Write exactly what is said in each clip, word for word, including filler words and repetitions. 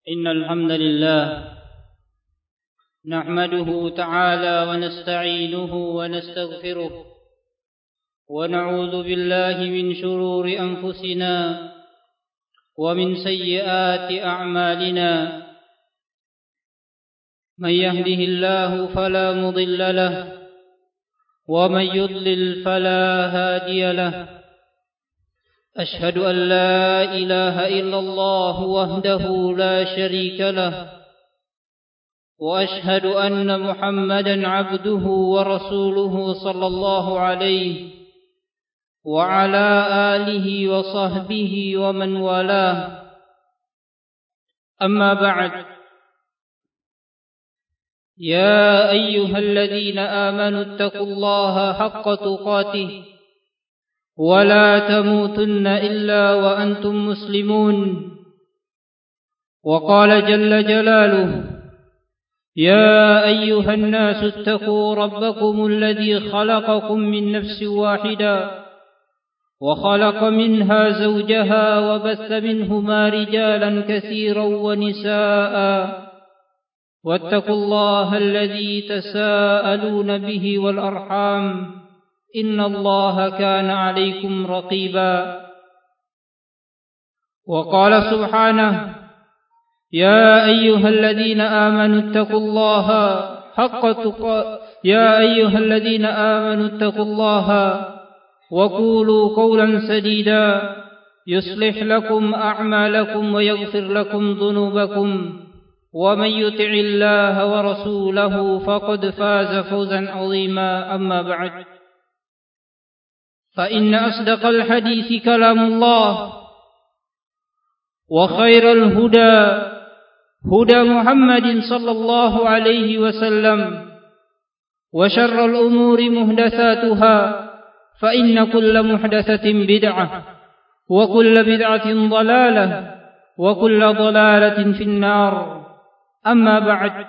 إن الحمد لله نحمده تعالى ونستعينه ونستغفره ونعوذ بالله من شرور أنفسنا ومن سيئات أعمالنا من يهده الله فلا مضل له ومن يضلل فلا هادي له أشهد أن لا إله إلا الله وحده لا شريك له وأشهد أن محمدا عبده ورسوله صلى الله عليه وعلى آله وصحبه ومن والاه أما بعد يا أيها الذين آمنوا اتقوا الله حق تقاته ولا تموتن إلا وأنتم مسلمون وقال جل جلاله يا أيها الناس اتقوا ربكم الذي خلقكم من نفس واحدة وخلق منها زوجها وبث منهما رجالا كثيرا ونساء واتقوا الله الذي تساءلون به والأرحام إن الله كان عليكم رقيبا وقال سبحانه يا أيها الذين آمنوا اتقوا الله حق تقاته يا أيها الذين آمنوا اتقوا الله وقولوا قولا سديدا يصلح لكم أعمالكم ويغفر لكم ذنوبكم ومن يطع الله ورسوله فقد فاز فوزا عظيما أما بعد فإن أصدق الحديث كلام الله وخير الهدى هدى محمد صلى الله عليه وسلم وشر الأمور محدثاتها فإن كل محدثة بدعة وكل بدعة ضلالة وكل ضلالة في النار أما بعد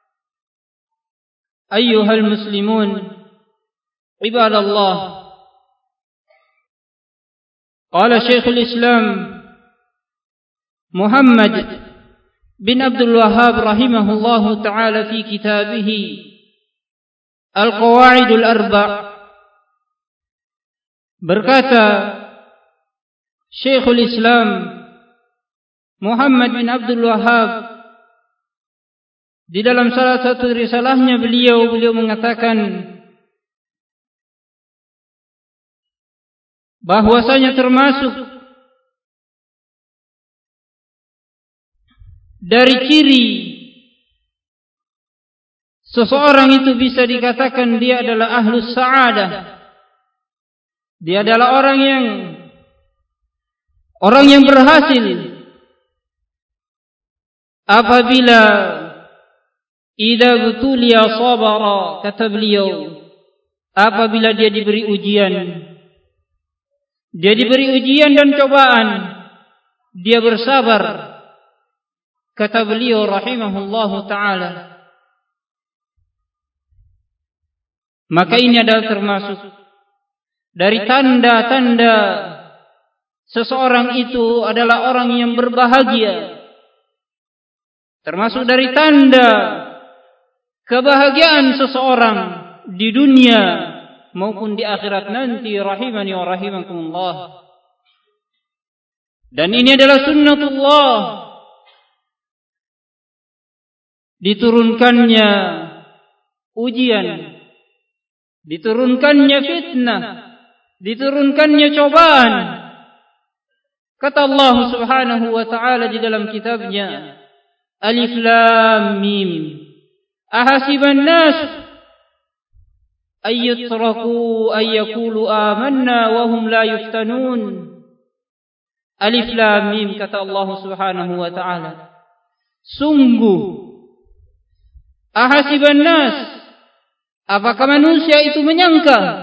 أيها المسلمون عباد الله قال شيخ الإسلام محمد بن عبد الوهاب رحمه الله تعالى في كتابه القواعد الأربع berkata Syekhul Islam Muhammad bin Abdul Wahhab di dalam salah satu risalahnya beliau beliau mengatakan bahwasanya termasuk dari ciri seseorang itu bisa dikatakan dia adalah ahlus sa'adah. Dia adalah orang yang orang yang berhasil apabila idza butuliya sabara, kata beliau, apabila dia diberi ujian, dia diberi ujian dan cobaan, dia bersabar, kata beliau rahimahullahu ta'ala. Maka ini adalah termasuk dari tanda-tanda seseorang itu adalah orang yang berbahagia. Termasuk dari tanda kebahagiaan seseorang di dunia maupun di akhirat nanti, rahimani wa rahimakumullah. Dan ini adalah sunnatullah, diturunkannya ujian, diturunkannya fitnah, diturunkannya cobaan. Kata Allah Subhanahu wa ta'ala di dalam kitabnya, Alif Lam Mim, ahasiban nas ayyutraku ayyakulu amanna wa hum la yuftanun. Alif Lam Mim, kata Allah Subhanahu wa ta'ala, sungguh ahasiban nas, apakah manusia itu menyangka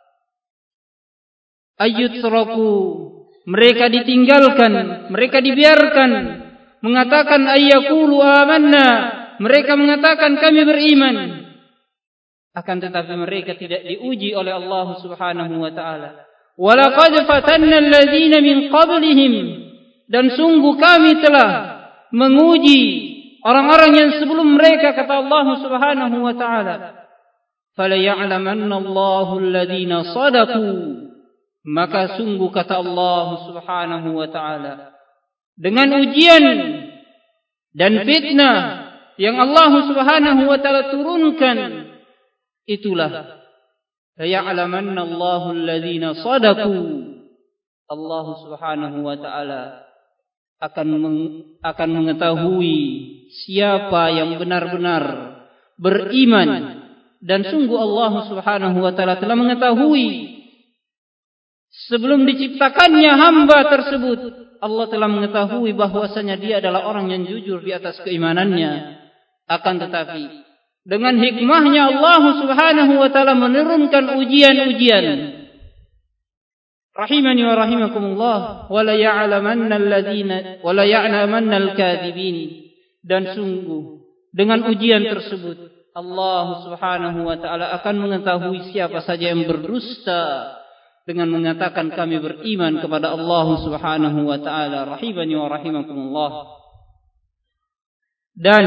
ayyutraku, mereka ditinggalkan, mereka dibiarkan mengatakan ayyakulu amanna, mereka mengatakan kami beriman, akan tetapi mereka tidak diuji oleh Allah Subhanahu wa ta'ala. Walaqad fatanna alladhina min qablihim, dan sungguh kami telah menguji orang-orang yang sebelum mereka, kata Allah Subhanahu wa taala, "Falaya'lamanna Allahu alladhina shadaqu." Maka sungguh kata Allah Subhanahu wa taala, dengan ujian dan fitnah yang Allah Subhanahu wa taala turunkan, itulah laya'lamanna Allahu alladhina shadaqu. Allah Subhanahu wa taala akan meng, akan mengetahui siapa yang benar-benar beriman, dan sungguh Allah Subhanahu wa taala telah mengetahui sebelum diciptakannya hamba tersebut. Allah telah mengetahui bahwasanya dia adalah orang yang jujur di atas keimanannya. Akan tetapi dengan hikmahnya Allah Subhanahu wa taala menurunkan ujian-ujian. Rahimani wa rahimakumullah, wala ya'lamanna alladhina wala ya'lamanna al-kadhibin. Dan sungguh dengan ujian tersebut Allah Subhanahu wa taala akan mengetahui siapa saja yang berdusta dengan mengatakan kami beriman kepada Allah Subhanahu wa taala. Rahimani wa rahimakumullah. Dan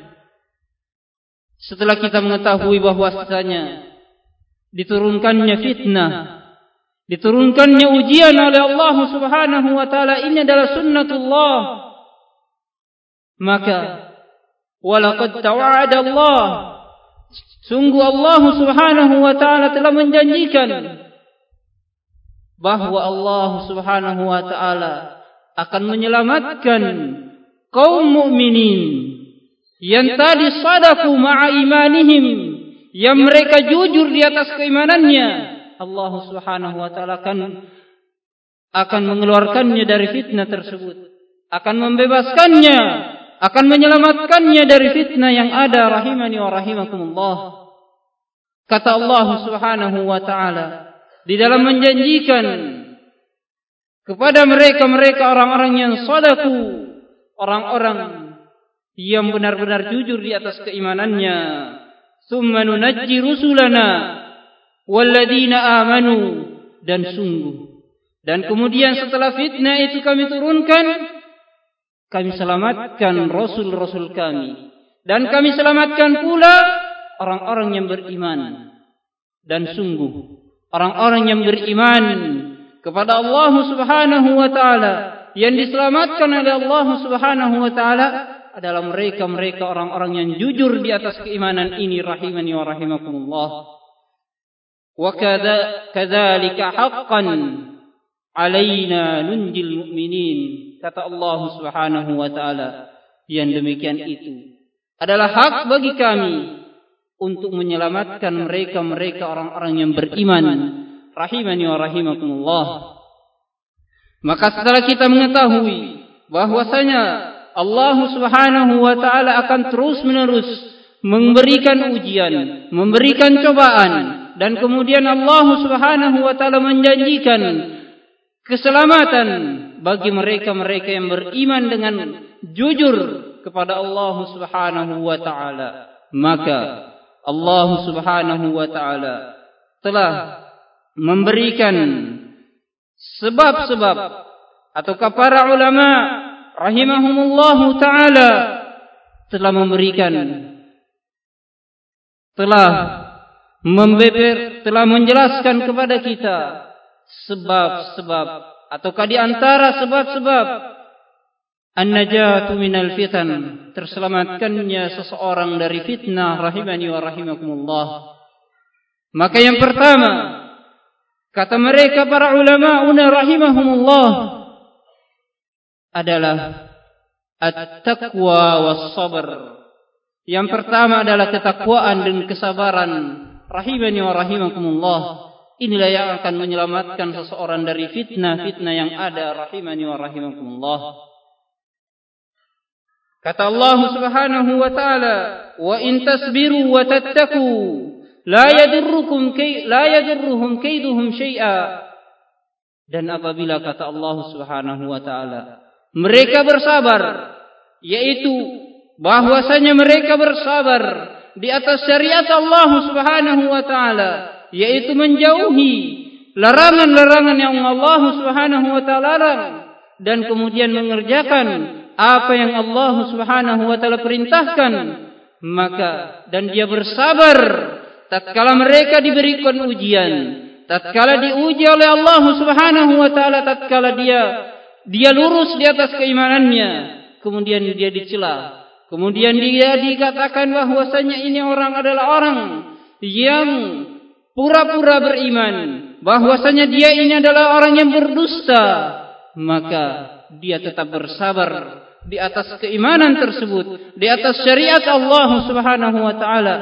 setelah kita mengetahui bahwasanya diturunkannya fitnah, diturunkannya ujian oleh Allah Subhanahu wa taala, ini adalah sunnatullah, maka walaqad tawa'ada Allah, sungguh Allah Subhanahu wa taala telah menjanjikan bahwa Allah Subhanahu wa taala akan menyelamatkan kaum mukminin yang tadi sadaku ma'a imanihim, yang mereka jujur di atas keimanannya. Allah Subhanahu wa taala akan akan mengeluarkannya dari fitnah tersebut, akan membebaskannya, akan menyelamatkannya dari fitnah yang ada. Rahimani wa rahimakumullah. Kata Allah Subhanahu wa taala di dalam menjanjikan kepada mereka-mereka orang-orang yang sadaku, orang-orang yang benar-benar jujur di atas keimanannya, "Tsumma nunajji rusulana walladzina amanu." Dan sungguh, dan kemudian setelah fitnah itu kami turunkan, kami selamatkan rasul-rasul kami, dan kami selamatkan pula orang-orang yang beriman. Dan sungguh orang-orang yang beriman kepada Allah Subhanahu wa taala, yang diselamatkan oleh Allah Subhanahu wa taala adalah mereka-mereka orang-orang yang jujur di atas keimanan ini. Rahimani wa rahimakumullah. Wa kadzalika haqqan alaina nunjil mu'minin. Kata Allah Subhanahu wa taala, yang demikian itu adalah hak bagi kami untuk menyelamatkan mereka-mereka orang-orang yang beriman. Rahimani wa rahimakumullah. Maka setelah kita mengetahui bahwasanya Allah Subhanahu wa taala akan terus-menerus memberikan ujian, memberikan cobaan, dan kemudian Allah Subhanahu wa taala menjanjikan keselamatan bagi mereka-mereka yang beriman dengan jujur kepada Allah Subhanahu wa taala, maka Allah Subhanahu wa taala telah memberikan sebab-sebab, ataukah para ulama rahimahumullahu ta'ala telah memberikan, telah membeber, telah menjelaskan kepada kita sebab-sebab, ataukah di antara sebab-sebab an-najatu minal fitan, terselamatkannya seseorang dari fitnah. Rahimani wa rahimakumullah. Maka yang pertama, kata mereka para ulama'una rahimahumullah, adalah at-taqwa was-sabr. Yang pertama adalah ketakwaan dan kesabaran. Rahimani wa rahimakumullah. Inilah yang akan menyelamatkan seseorang dari fitnah-fitnah yang ada. Rahimani wa rahimakumullah. Kata Allah Subhanahu wa taala, "Wa in tasbiru wa tattaqu la yadurrukum kay la yadurruhum kaiduhum syai'a." Dan apabila kata Allah Subhanahu wa taala, mereka bersabar, yaitu bahwasanya mereka bersabar di atas syariat Allah Subhanahu wa taala, yaitu menjauhi larangan-larangan yang Allah Subhanahu wa taala larang, dan kemudian mengerjakan apa yang Allah Subhanahu wa taala perintahkan, maka dan dia bersabar tatkala mereka diberikan ujian, tatkala diuji oleh Allah Subhanahu wa taala, tatkala dia dia lurus di atas keimanannya, kemudian dia dicela, kemudian dia dikatakan bahwasanya ini orang adalah orang yang pura-pura beriman, bahwasanya dia ini adalah orang yang berdusta, maka dia tetap bersabar di atas keimanan tersebut, di atas syariat Allah Subhanahu wa taala.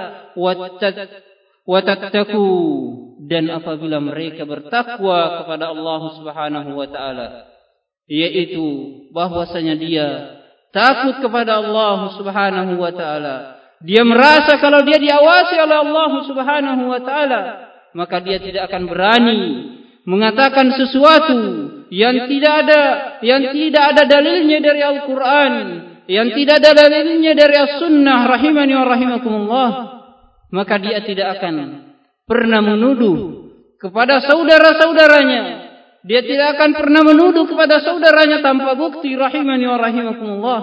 Wa tattaqu, dan apabila mereka bertakwa kepada Allah Subhanahu wa taala, yaitu bahwasanya dia takut kepada Allah Subhanahu wa taala, dia merasa kalau dia diawasi oleh Allah Subhanahu wa taala, maka dia tidak akan berani mengatakan sesuatu yang tidak ada yang tidak ada dalilnya dari Al-Qur'an, yang tidak ada dalilnya dari As-Sunnah rahimani wa rahimakumullah. Maka dia tidak akan pernah menuduh kepada saudara-saudaranya, dia tidak akan pernah menuduh kepada saudaranya tanpa bukti rahimani wa rahimakumullah.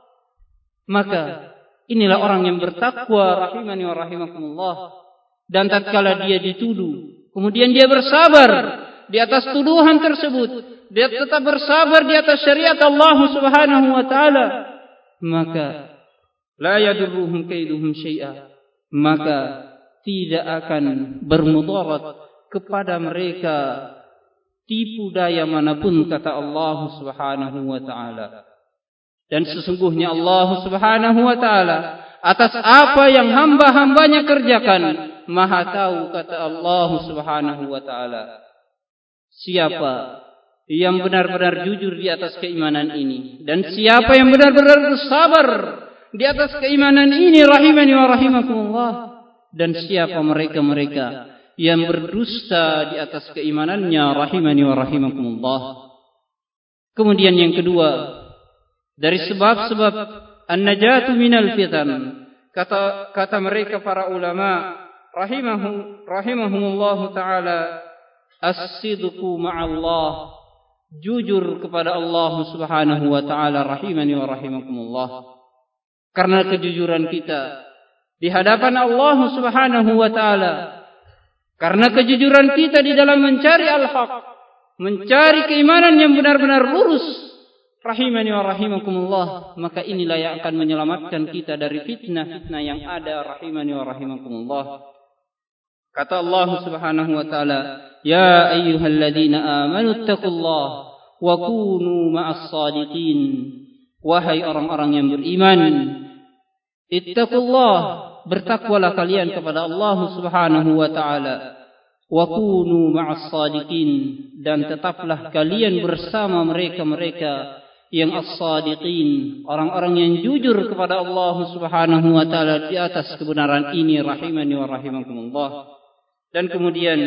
Maka inilah orang yang bertakwa rahimani wa rahimakumullah. Dan tatkala dia dituduh, kemudian dia bersabar di atas tuduhan tersebut, dia tetap bersabar di atas syariat Allah Subhanahu wa taala, maka la yadurruhum kaiduhum syai'a, maka tidak akan bermudarat kepada mereka tipu daya manapun, kata Allah Subhanahu wa taala. Dan sesungguhnya Allah Subhanahu wa taala atas apa yang hamba-hambanya kerjakan Maha tahu, kata Allah Subhanahu wa taala. Siapa yang benar-benar jujur di atas keimanan ini, dan siapa yang benar-benar bersabar di atas keimanan ini rahimani wa rahimakumullah, dan siapa mereka-mereka yang berdusta di atas keimanannya rahimani wa rahimakumullah. Kemudian yang kedua, dari sebab-sebab an-najatu minal fitan, kata kata mereka para ulama rahimahum rahimahumullah taala, as-sidqu ma'allah, jujur kepada Allah Subhanahu wa taala rahimani wa rahimakumullah. Karena kejujuran kita di hadapan Allah Subhanahu wa taala, karena kejujuran kita di dalam mencari al-haq, mencari keimanan yang benar-benar lurus rahimani wa rahimakumullah, maka inilah yang akan menyelamatkan kita dari fitnah-fitnah yang ada rahimani wa rahimakumullah. Kata Allah Subhanahu wa taala, ya ayyuhalladzina amanu taqullaha wa kunu ma'as shadiqin, wahai orang-orang yang beriman, ittaqullah, bertakwalah kalian kepada Allah Subhanahu wa taala, wa kunu ma'as shadiqin, dan tetaplah kalian bersama mereka-mereka yang as-shadiqin, orang-orang yang jujur kepada Allah Subhanahu wa taala di atas kebenaran ini rahimani wa rahimakumullah. Dan kemudian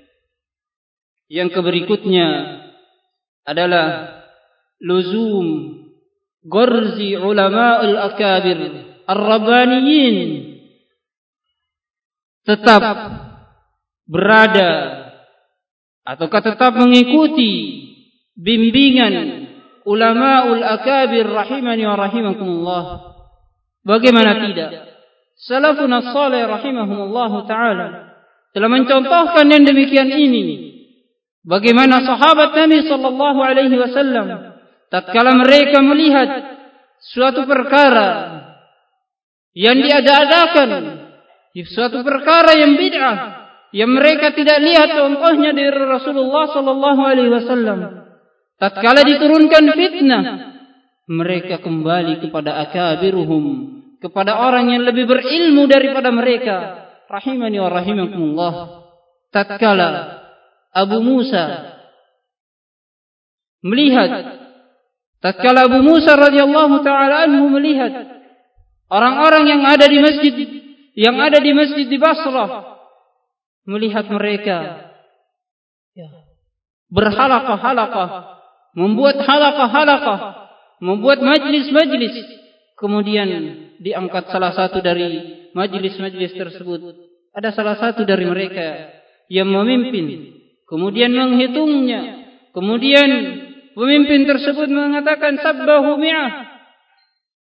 yang keberikutnya adalah luzum gharzi ulama'ul akabir ar-rabbaniyin, tetap berada ataukah tetap mengikuti bimbingan ulama'ul akabir rahimani wa rahimakumullah. Bagaimana tidak? Salafun as-salih rahimahumullah ta'ala telah mencontohkan yang demikian ini. Bagaimana sahabat Nabi sallallahu alaihi wasallam tatkala mereka melihat suatu perkara yang diada-adakan, suatu perkara yang bid'ah yang mereka tidak lihat contohnya dari Rasulullah sallallahu alaihi wasallam, tatkala diturunkan fitnah, mereka kembali kepada akabiruhum, kepada orang yang lebih berilmu daripada mereka rahimani wa rahimakumullah. Tatkala Abu Musa melihat, tatkala Abu Musa radhiyallahu taala anhu melihat orang-orang yang ada di masjid yang ada di masjid di Basrah, melihat mereka ya, berhalaqah-halaqah, membuat halaqah-halaqah, membuat majlis-majlis, kemudian diangkat salah satu dari majlis-majlis tersebut, ada salah satu dari mereka yang memimpin, kemudian menghitungnya, kemudian pemimpin tersebut mengatakan sabbahu mi'ah,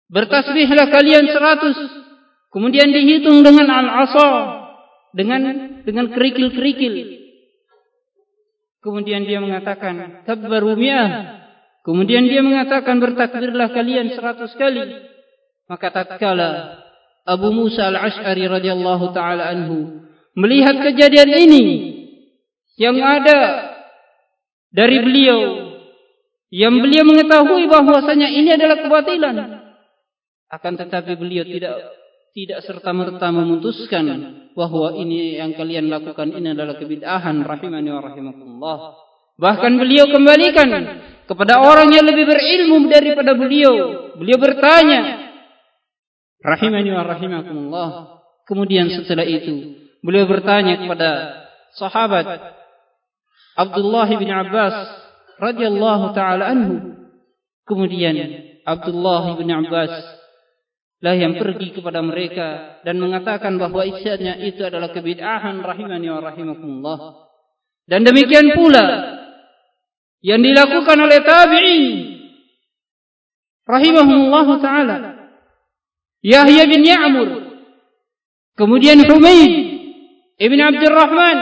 bertasbihlah kalian seratus. Kemudian dihitung dengan al-asa, dengan dengan kerikil-kerikil. Kemudian dia mengatakan kabbaru mi'ah. Kemudian dia mengatakan bertakbirlah kalian seratus kali. Maka tatkala Abu Musa al-Ash'ari radhiyallahu taala anhu melihat kejadian ini yang ada dari beliau, yang beliau mengetahui bahwasanya ini adalah kebatilan, akan tetapi beliau tidak tidak serta-merta memutuskan bahwa ini yang kalian lakukan ini adalah kebid'ahan, rahimani wa rahimakumullah. Bahkan beliau kembalikan kepada orang yang lebih berilmu daripada beliau. Beliau bertanya, rahimani wa rahimakumullah. Kemudian setelah itu beliau bertanya kepada sahabat Abdullah bin Abbas radhiyallahu taala anhu. Kemudian Abdullah bin Abbas lah yang pergi kepada mereka dan mengatakan bahwa isinya itu adalah kebid'ahan, rahimani wa rahimakumullah. Dan demikian pula yang dilakukan oleh tabi'in rahimahumullah taala, Yahya bin Ya'mur, kemudian Humaid ibn Abdurrahman.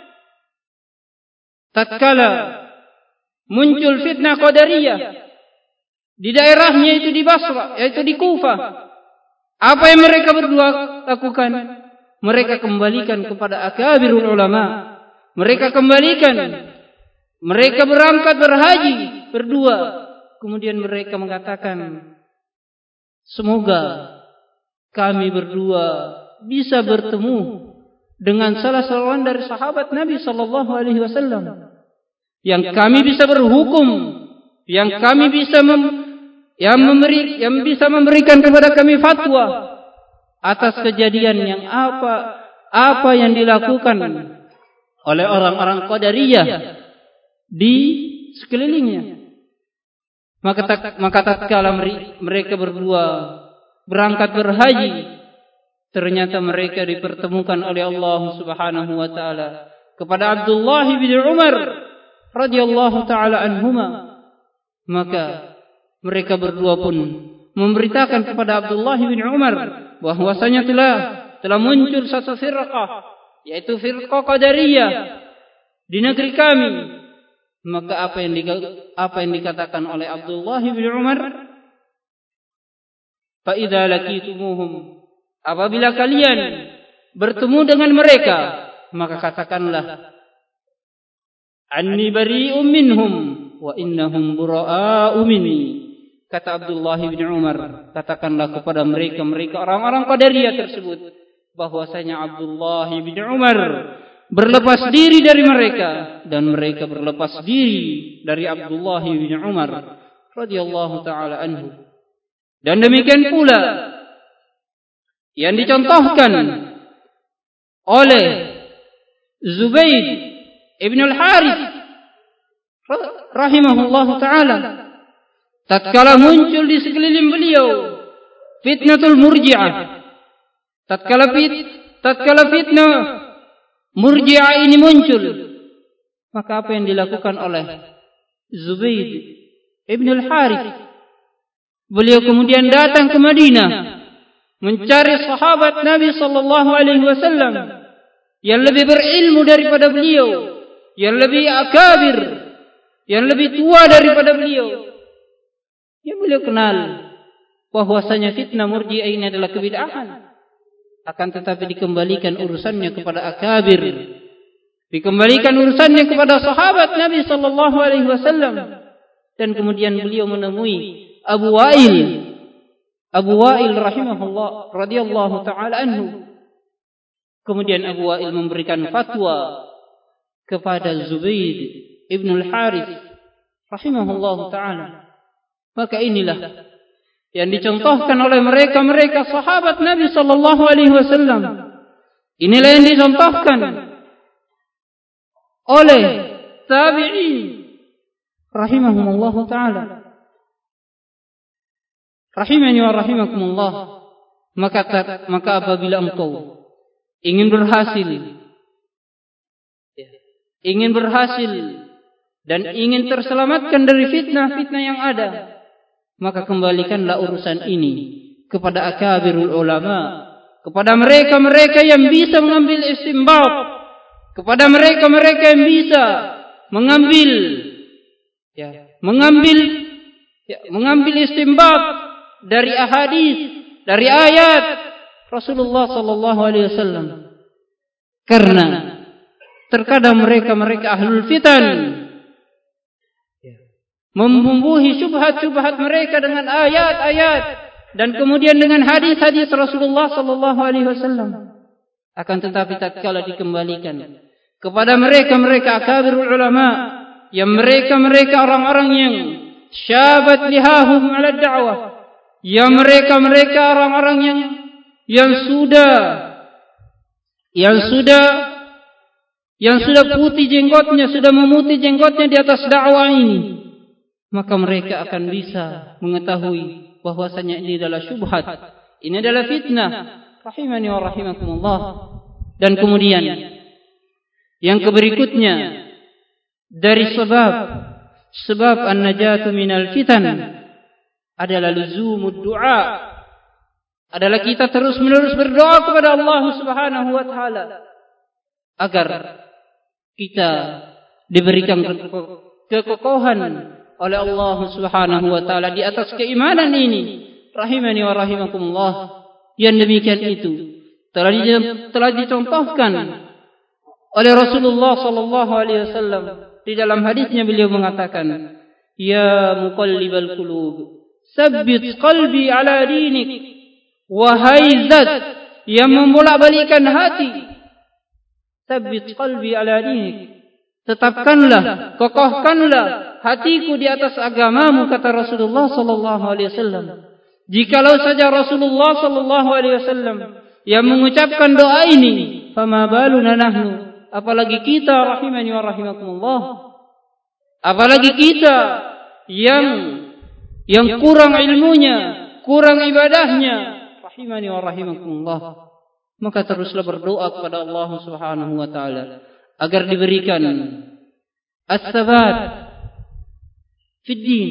Tatkala muncul fitnah Qadariyah di daerahnya itu di Basra, yaitu di Kufah, apa yang mereka berdua lakukan? Mereka kembalikan kepada akabirul ulama. Mereka kembalikan. Mereka berangkat berhaji berdua. Kemudian mereka mengatakan, semoga kami berdua bisa bertemu dengan salah seorang dari sahabat Nabi sallallahu alaihi wasallam, yang kami bisa berhukum, yang kami bisa mem yang memberi yang bisa memberikan kepada kami fatwa atas kejadian yang apa apa yang dilakukan oleh orang-orang Qadariyah di sekelilingnya. Maka tak, maka tatkala mereka berdua berangkat berhaji, ternyata mereka dipertemukan oleh Allah Subhanahu wa taala kepada Abdullah bin Umar radhiyallahu taala anhuma. Maka mereka berdua pun memberitakan kepada Abdullah bin Umar bahwasanya telah telah muncul satu firqah, yaitu firqah Qadariyah di negeri kami. Maka apa yang apa yang dikatakan oleh Abdullah bin Umar, fa idza laqitumuhum, apabila kalian bertemu dengan mereka, maka katakanlah anni bari'um minhum wa innahum bura'a'u minni. Kata Abdullah bin Umar, katakanlah kepada mereka, mereka orang-orang Qadariyah tersebut, bahwasanya Abdullah bin Umar berlepas diri dari mereka dan mereka berlepas diri dari Abdullah bin Umar radhiyallahu taala anhu. Dan demikian pula yang dicontohkan oleh Zubayd ibn al-Harith rahimahullahu taala tatkala muncul di sekeliling beliau fitnatul murji'ah. Tatkala fit tatkala fitnah murji'ah ini muncul, maka apa yang dilakukan oleh Zubayd ibn al-Harith? Beliau kemudian datang ke Madinah mencari sahabat Nabi sallallahu alaihi wasallam yang lebih berilmu daripada beliau, yang lebih akabir, yang lebih tua daripada beliau. Yang beliau kenal bahwasanya fitnah murji'ah ini adalah kebid'ahan, akan tetapi dikembalikan urusannya kepada akabir, dikembalikan urusannya kepada sahabat Nabi sallallahu alaihi wasallam. Dan kemudian beliau menemui Abu Wa'il, Abu Wa'il rahimahullah radhiyallahu taala anhu. Kemudian Abu Wa'il memberikan fatwa kepada Zubayd ibn al-Harith rahimahullahu taala. Maka inilah yang dicontohkan oleh mereka-mereka sahabat Nabi sallallahu alaihi wasallam. Inilah yang dicontohkan oleh tabi'in rahimahumullah taala. Rahimani wa rahimakumullah. Maka maka apabila engkau ingin berhasil ingin berhasil dan ingin terselamatkan dari fitnah-fitnah yang ada, maka kembalikanlah urusan ini kepada akabirul ulama, kepada mereka-mereka yang bisa mengambil istinbat, kepada mereka-mereka yang bisa mengambil ya, mengambil ya, mengambil istinbat dari ahadits, dari ayat Rasulullah sallallahu alaihi wasallam. Karena terkadang mereka-mereka ahlul fitan membumbuhi syubhat-syubhat mereka dengan ayat-ayat dan kemudian dengan hadis-hadis Rasulullah sallallahu alaihi wasallam. Akan tetapi tatkala dikembalikan kepada mereka-mereka akabirul ulama, yang mereka-mereka orang-orang yang syabat lihahum ala da'wah, yang mereka-mereka orang-orang yang yang sudah yang sudah yang sudah putih jenggotnya, sudah memutih jenggotnya di atas dakwah ini, maka mereka akan bisa mengetahui bahwasanya ini adalah syubhat, ini adalah fitnah. Rahimani wa rahimakumullah. Dan kemudian yang keberikutnya dari sebab sebab an-najatu minal fitan adalah luzumud du'a, adalah kita terus-menerus berdoa kepada Allah Subhanahu wa taala agar kita diberikan kekokohan oleh Allah Subhanahu wa taala di atas keimanan ini. Rahimani wa rahimakumullah. Yang demikian itu telah telah dicontohkan oleh Rasulullah sallallahu alaihi wasallam di dalam hadisnya. Beliau mengatakan, "Ya muqallibal qulub, tsabbit qalbi ala dinik." Wahai zat yang membolak-balikan hati, tsabbit qalbi ala dinik, tetapkanlah, kokohkanlah hatiku di atas agamamu, kata Rasulullah sallallahu alaihi wasallam. Jikalau saja Rasulullah sallallahu alaihi wasallam yang mengucapkan doa ini, fama baluna nahnu, apalagi kita, rahimani wa rahimakumullah, apalagi kita yang yang kurang ilmunya, kurang ibadahnya, rahimani wa rahimakumullah. Maka teruslah berdoa kepada Allah Subhanahu wa taala agar diberikan as-sabat fid din,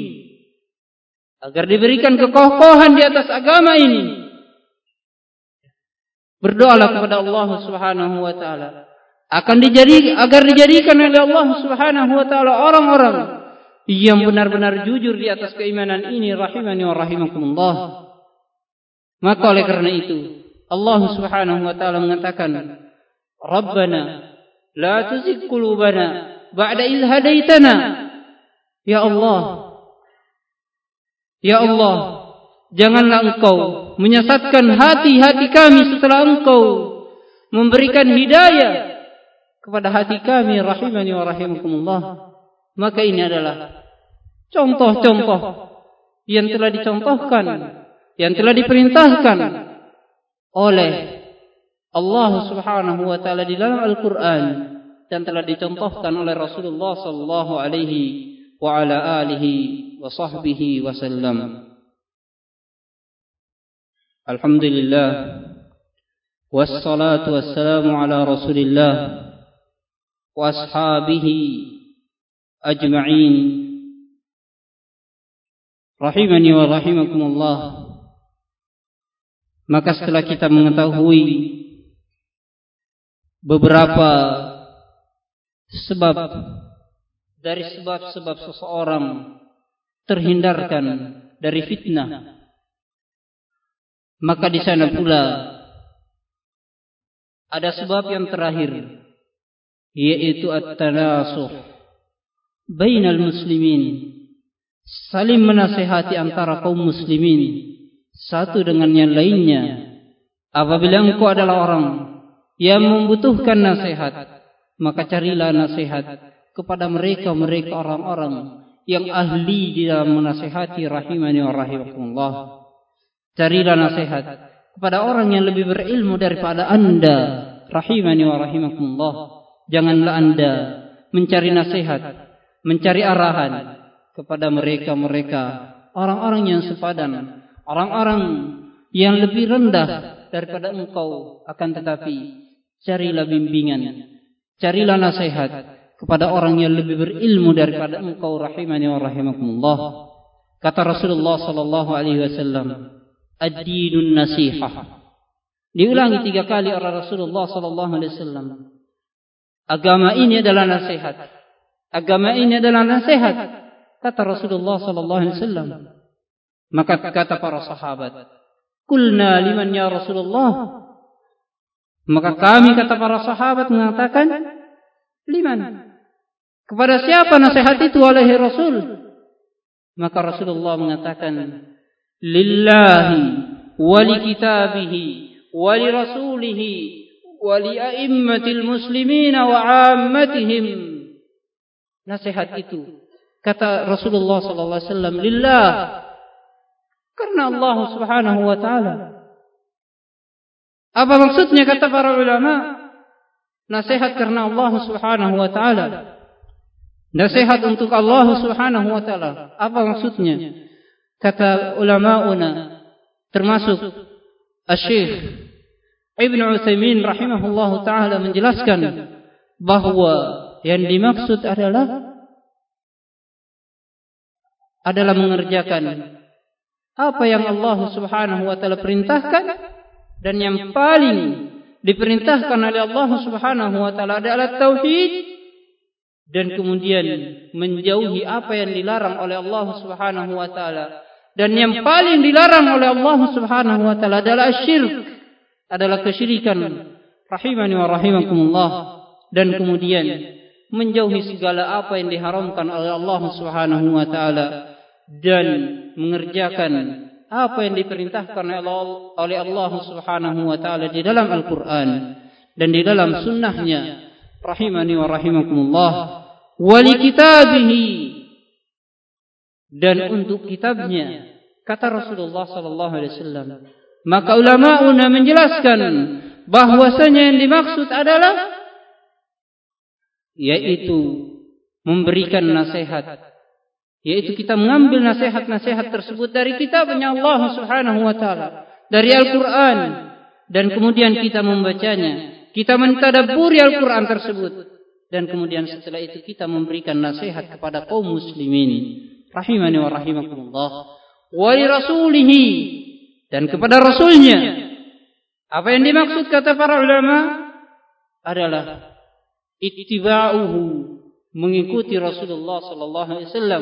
agar diberikan kekokohan di atas agama ini. Berdoalah kepada Allah Subhanahu wa taala akan dijadi agar dijadikan oleh Allah Subhanahu wa taala orang-orang yang benar-benar jujur di atas keimanan ini, rahimani wa rahimakumullah. Maka oleh karena itu Allah Subhanahu wa taala mengatakan, Rabbana la tuzigh qulubana ba'da idh hadaitana. Ya Allah, ya Allah, janganlah Engkau menyesatkan hati-hati kami setelah Engkau memberikan hidayah kepada hati kami, rahimani wa rahimakumullah. Maka ini adalah contoh-contoh yang telah dicontohkan, yang telah diperintahkan oleh Allah Subhanahu wa taala di dalam Al-Qur'an dan telah dicontohkan oleh Rasulullah sallallahu alaihi wa ala alihi wa sahbihi wasallam. Alhamdulillah wassalatu wassalamu ala Rasulillah wa ashabihi ajma'in. Rahimani wa rahimakumullah. Maka setelah kita mengetahui beberapa sebab dari sebab-sebab seseorang terhindarkan dari fitnah, maka di sana pula ada sebab yang terakhir, yaitu at-tanasuh bainal muslimin, saling menasihati antara kaum muslimin satu dengan yang lainnya. Apabila engkau adalah orang yang membutuhkan nasihat, maka carilah nasihat kepada mereka-mereka orang-orang yang ahli di dalam menasihati, rahimani wa rahimakumullah. Carilah nasihat kepada orang yang lebih berilmu daripada anda, rahimani wa rahimakumullah. Janganlah anda mencari nasihat, mencari arahan kepada mereka-mereka orang-orang yang sepadan, orang-orang yang lebih rendah daripada engkau. Akan tetapi carilah bimbingan, carilah nasihat kepada orang yang lebih berilmu daripada engkau, rahimani wa rahimakumullah. Kata Rasulullah sallallahu alaihi wasallam, ad-dinun nasihah. Diulangi tiga kali oleh Rasulullah sallallahu alaihi wasallam. Agama ini adalah nasihat. Agama ini adalah nasihat, kata Rasulullah sallallahu alaihi wasallam. Maka kata para sahabat, "Qulna liman ya Rasulullah?" Maka kami, kata para sahabat, mengatakan, "Liman? Kepada siapa nasihat itu wahai Rasul?" Maka Rasulullah mengatakan, "Lillahi wa li kitabihi wa li rasulihi wa li a'immatil muslimina wa 'ammatihim." Nasihat itu, kata Rasulullah sallallahu alaihi wasallam, lillah, karena Allah Subhanahu wa taala. Apa maksudnya, kata para ulama? Nasihat karena Allah Subhanahu wa taala. Nasihat untuk Allah Subhanahu wa taala. Apa maksudnya? Kata ulamauna, termasuk Asy-Syaikh Ibnu Utsaimin rahimahullahu taala menjelaskan bahwa yang dimaksud adalah adalah mengerjakan apa yang Allah Subhanahu wa taala perintahkan, dan yang paling diperintahkan oleh Allah Subhanahu wa taala adalah tauhid, dan kemudian menjauhi apa yang dilarang oleh Allah Subhanahu wa taala, dan yang paling dilarang oleh Allah Subhanahu wa taala adalah syirik, adalah kesyirikan, rahimani wa rahimakumullah, dan kemudian menjauhi segala apa yang diharamkan oleh Allah Subhanahu wa taala, dan mengerjakan apa yang diperintahkan oleh Allah Subhanahu wa taala di dalam Al-Qur'an dan di dalam sunnahnya, rahimani wa rahimakumullah, wa li kitabihi, dan untuk kitabnya, kata Rasulullah sallallahu alaihi wasallam. Maka ulamauna menjelaskan bahwasanya yang dimaksud adalah yaitu memberikan nasihat, yaitu kita mengambil nasihat-nasihat tersebut dari kitabnya Allah Subhanahu wa taala, dari Al-Qur'an, dan kemudian kita membacanya, kita mentadabburi Al-Qur'an tersebut, dan kemudian setelah itu kita memberikan nasihat kepada kaum muslimin, rahimani wa rahimakumullah, wa li rasulihi, dan kepada rasulnya. Apa yang dimaksud, kata para ulama, adalah ittiba'uhu, mengikuti Rasulullah sallallahu alaihi wasallam.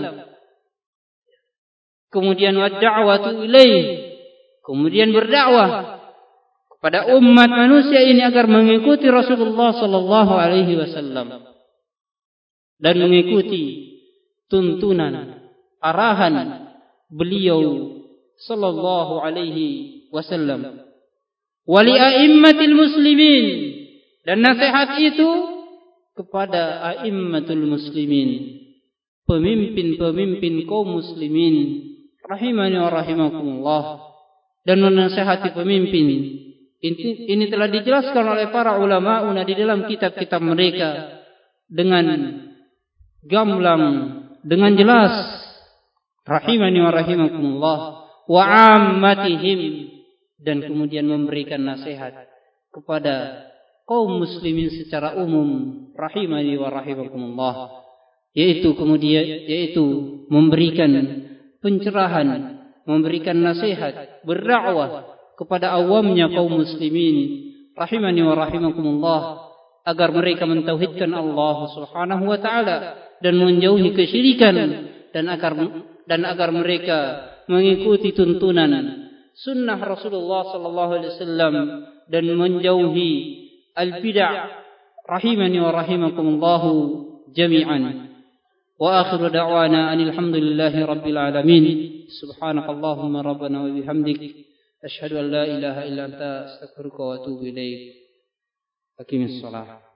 Kemudian wad-da'watu ilaih, kemudian berdakwah kepada umat manusia ini agar mengikuti Rasulullah sallallahu alaihi wasallam dan mengikuti tuntunan, arahan beliau sallallahu alaihi wasallam. Wali a'immatil muslimin, dan nasihat itu kepada a'immatul muslimin, pemimpin-pemimpin kaum muslimin, rahimani wa rahimakumullah, dan menasihati pemimpin. Ini, ini telah dijelaskan oleh para ulama di dalam kitab-kitab mereka dengan gamblang, dengan jelas, rahimani wa rahimakumullah, wa ammatihim, dan kemudian memberikan nasihat kepada kaum muslimin secara umum, rahimani wa rahimakumullah, yaitu kemudian yaitu memberikan pencerahan, memberikan nasihat, berdakwah kepada awamnya kaum muslimin, rahimani wa rahimakumullah, agar mereka mentauhidkan Allah Subhanahu wa taala dan menjauhi kesyirikan, dan agar dan agar mereka mengikuti tuntunan sunnah Rasulullah sallallahu alaihi wasallam dan menjauhi al-bid'ah, rahimani wa rahimakumullah jami'an. Wa akhiru da'wana alhamdulillahi rabbil alamin. Subhanakallahumma rabbana wa bihamdik, asyhadu an la ilaha illa anta, astaghfiruka wa atubu ilaik. Aqimis shalah.